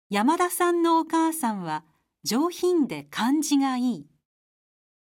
山田さんのお母さんは上品で感じがいい。